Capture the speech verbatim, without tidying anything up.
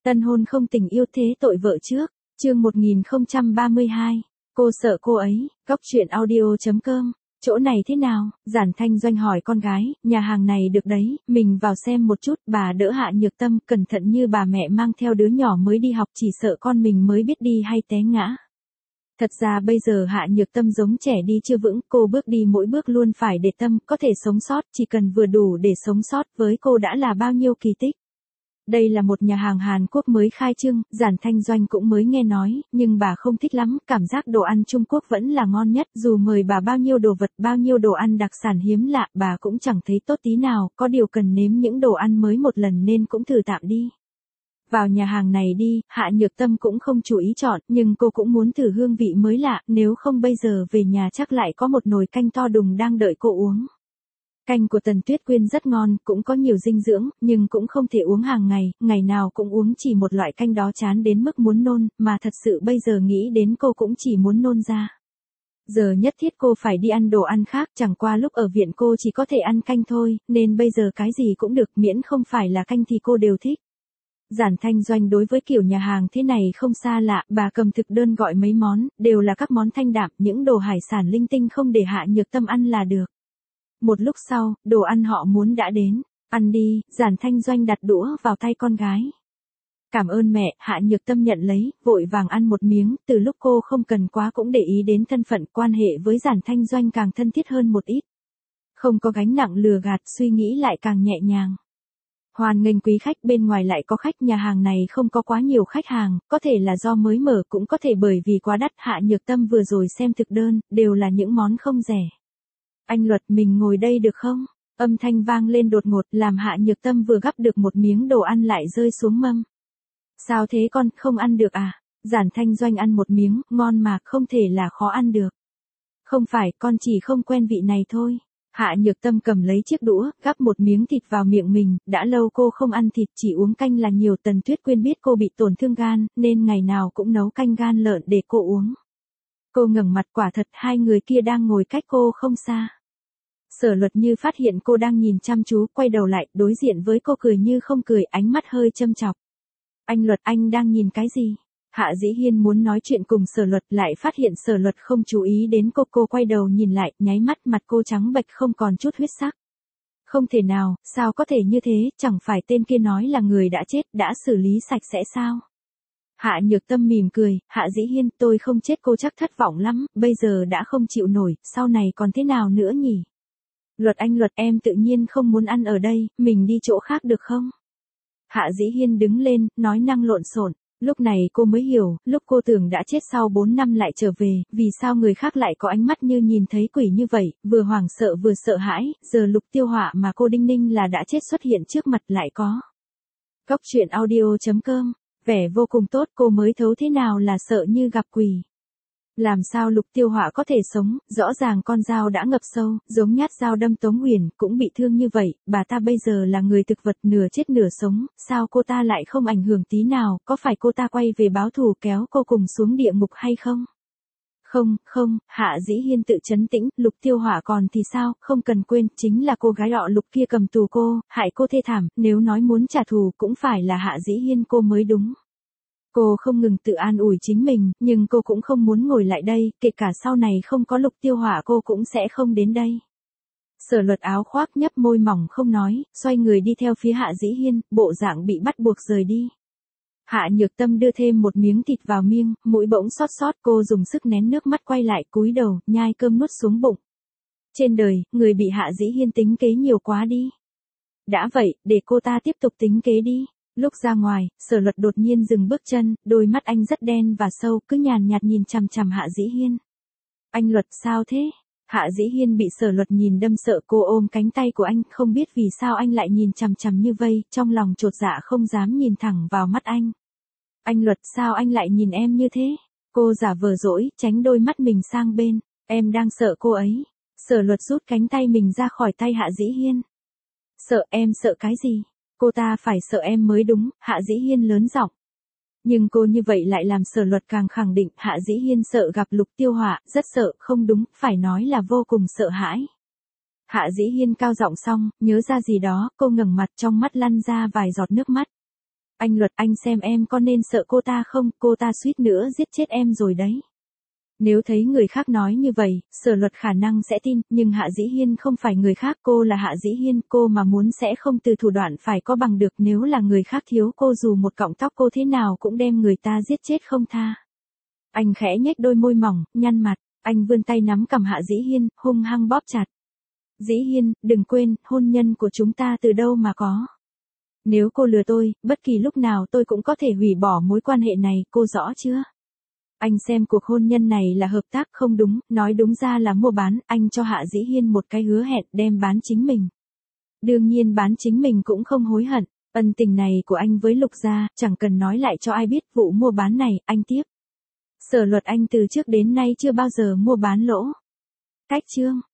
Tân hôn không tình yêu thế tội vợ trước, chương một nghìn không trăm ba mươi hai, cô sợ cô ấy, góc truyện audio.com, chỗ này thế nào, Giản Thanh Doanh hỏi con gái, nhà hàng này được đấy, mình vào xem một chút, bà đỡ Hạ Nhược Tâm, cẩn thận như bà mẹ mang theo đứa nhỏ mới đi học chỉ sợ con mình mới biết đi hay té ngã. Thật ra bây giờ Hạ Nhược Tâm giống trẻ đi chưa vững, cô bước đi mỗi bước luôn phải để tâm, có thể sống sót, chỉ cần vừa đủ để sống sót với cô đã là bao nhiêu kỳ tích. Đây là một nhà hàng Hàn Quốc mới khai trương, Giản Thanh Doanh cũng mới nghe nói, nhưng bà không thích lắm, cảm giác đồ ăn Trung Quốc vẫn là ngon nhất, dù mời bà bao nhiêu đồ vật, bao nhiêu đồ ăn đặc sản hiếm lạ, bà cũng chẳng thấy tốt tí nào, có điều cần nếm những đồ ăn mới một lần nên cũng thử tạm đi. Vào nhà hàng này đi, Hạ Nhược Tâm cũng không chú ý chọn, nhưng cô cũng muốn thử hương vị mới lạ, nếu không bây giờ về nhà chắc lại có một nồi canh to đùng đang đợi cô uống. Canh của Tần Tuyết Quyên rất ngon, cũng có nhiều dinh dưỡng, nhưng cũng không thể uống hàng ngày, ngày nào cũng uống chỉ một loại canh đó chán đến mức muốn nôn, mà thật sự bây giờ nghĩ đến cô cũng chỉ muốn nôn ra. Giờ nhất thiết cô phải đi ăn đồ ăn khác, chẳng qua lúc ở viện cô chỉ có thể ăn canh thôi, nên bây giờ cái gì cũng được miễn không phải là canh thì cô đều thích. Giản Thanh Doanh đối với kiểu nhà hàng thế này không xa lạ, bà cầm thực đơn gọi mấy món, đều là các món thanh đạm, những đồ hải sản linh tinh không để Hạ Nhược Tâm ăn là được. Một lúc sau, đồ ăn họ muốn đã đến, ăn đi, Giản Thanh Doanh đặt đũa vào tay con gái. Cảm ơn mẹ, Hạ Nhược Tâm nhận lấy, vội vàng ăn một miếng, từ lúc cô không cần quá cũng để ý đến thân phận, quan hệ với Giản Thanh Doanh càng thân thiết hơn một ít. Không có gánh nặng lừa gạt, suy nghĩ lại càng nhẹ nhàng. Hoan nghênh quý khách, bên ngoài lại có khách, nhà hàng này không có quá nhiều khách hàng, có thể là do mới mở, cũng có thể bởi vì quá đắt. Hạ Nhược Tâm vừa rồi xem thực đơn, đều là những món không rẻ. Anh Luật, mình ngồi đây được không? Âm thanh vang lên đột ngột, làm Hạ Nhược Tâm vừa gắp được một miếng đồ ăn lại rơi xuống mâm. Sao thế con, không ăn được à? Giản Thanh Doanh ăn một miếng, ngon mà, không thể là khó ăn được. Không phải, con chỉ không quen vị này thôi. Hạ Nhược Tâm cầm lấy chiếc đũa, gắp một miếng thịt vào miệng mình, đã lâu cô không ăn thịt, chỉ uống canh là nhiều. Tần Tuyết Quyên biết cô bị tổn thương gan, nên ngày nào cũng nấu canh gan lợn để cô uống. Cô ngẩng mặt, quả thật hai người kia đang ngồi cách cô không xa. Sở Luật như phát hiện cô đang nhìn chăm chú, quay đầu lại, đối diện với cô cười như không cười, ánh mắt hơi châm chọc. Anh Luật, anh đang nhìn cái gì? Hạ Dĩ Hiên muốn nói chuyện cùng Sở Luật, lại phát hiện Sở Luật không chú ý đến cô, cô quay đầu nhìn lại, nháy mắt, mặt cô trắng bệch không còn chút huyết sắc. Không thể nào, sao có thể như thế, chẳng phải tên kia nói là người đã chết, đã xử lý sạch sẽ sao? Hạ Nhược Tâm mỉm cười, Hạ Dĩ Hiên, tôi không chết cô chắc thất vọng lắm, bây giờ đã không chịu nổi, sau này còn thế nào nữa nhỉ? Luật anh Luật, em tự nhiên không muốn ăn ở đây, mình đi chỗ khác được không? Hạ Dĩ Hiên đứng lên, nói năng lộn xộn. Lúc này cô mới hiểu, lúc cô tưởng đã chết sau bốn năm lại trở về, vì sao người khác lại có ánh mắt như nhìn thấy quỷ như vậy, vừa hoảng sợ vừa sợ hãi, giờ Lục Tiêu Họa mà cô đinh ninh là đã chết xuất hiện trước mặt lại có. Góc truyện audio.com, vẻ vô cùng tốt, cô mới thấu thế nào là sợ như gặp quỷ. Làm sao Lục Tiêu Họa có thể sống, rõ ràng con dao đã ngập sâu, giống nhát dao đâm Tống Huyền, cũng bị thương như vậy, bà ta bây giờ là người thực vật nửa chết nửa sống, sao cô ta lại không ảnh hưởng tí nào, có phải cô ta quay về báo thù kéo cô cùng xuống địa ngục hay không? Không, không, Hạ Dĩ Hiên tự trấn tĩnh, Lục Tiêu Họa còn thì sao, không cần quên, chính là cô gái họ Lục kia cầm tù cô, hại cô thê thảm, nếu nói muốn trả thù cũng phải là Hạ Dĩ Hiên cô mới đúng. Cô không ngừng tự an ủi chính mình, nhưng cô cũng không muốn ngồi lại đây, kể cả sau này không có Lục Tiêu Họa cô cũng sẽ không đến đây. Sở Luật áo khoác nhấp môi mỏng không nói, xoay người đi theo phía Hạ Dĩ Hiên, bộ dạng bị bắt buộc rời đi. Hạ Nhược Tâm đưa thêm một miếng thịt vào miệng, mũi bỗng xót xót, cô dùng sức nén nước mắt quay lại, cúi đầu, nhai cơm nuốt xuống bụng. Trên đời, người bị Hạ Dĩ Hiên tính kế nhiều quá đi. Đã vậy, để cô ta tiếp tục tính kế đi. Lúc ra ngoài, Sở Luật đột nhiên dừng bước chân, đôi mắt anh rất đen và sâu, cứ nhàn nhạt nhìn chằm chằm Hạ Dĩ Hiên. Anh Luật, sao thế? Hạ Dĩ Hiên bị Sở Luật nhìn đâm sợ, cô ôm cánh tay của anh, không biết vì sao anh lại nhìn chằm chằm như vây, trong lòng chột dạ không dám nhìn thẳng vào mắt anh. Anh Luật, sao anh lại nhìn em như thế? Cô giả vờ dỗi, tránh đôi mắt mình sang bên, em đang sợ cô ấy. Sở Luật rút cánh tay mình ra khỏi tay Hạ Dĩ Hiên. Sợ, em sợ cái gì? Cô ta phải sợ em mới đúng, Hạ Dĩ Hiên lớn giọng. Nhưng cô như vậy lại làm Sở Luật càng khẳng định, Hạ Dĩ Hiên sợ gặp Lục Tiêu Họa, rất sợ, không đúng, phải nói là vô cùng sợ hãi. Hạ Dĩ Hiên cao giọng xong, nhớ ra gì đó, cô ngẩng mặt, trong mắt lăn ra vài giọt nước mắt. Anh Luật, anh xem em có nên sợ cô ta không, cô ta suýt nữa giết chết em rồi đấy. Nếu thấy người khác nói như vậy, Sở Luật khả năng sẽ tin, nhưng Hạ Dĩ Hiên không phải người khác, cô là Hạ Dĩ Hiên, cô mà muốn sẽ không từ thủ đoạn phải có bằng được, nếu là người khác thiếu cô dù một cọng tóc cô thế nào cũng đem người ta giết chết không tha. Anh khẽ nhếch đôi môi mỏng, nhăn mặt, anh vươn tay nắm cằm Hạ Dĩ Hiên, hung hăng bóp chặt. Dĩ Hiên, đừng quên, hôn nhân của chúng ta từ đâu mà có. Nếu cô lừa tôi, bất kỳ lúc nào tôi cũng có thể hủy bỏ mối quan hệ này, cô rõ chưa? Anh xem cuộc hôn nhân này là hợp tác không đúng, nói đúng ra là mua bán, anh cho Hạ Dĩ Hiên một cái hứa hẹn đem bán chính mình. Đương nhiên bán chính mình cũng không hối hận, ân tình này của anh với Lục gia, chẳng cần nói lại cho ai biết, vụ mua bán này, anh tiếp. Sở Luật, anh từ trước đến nay chưa bao giờ mua bán lỗ. Cách chương.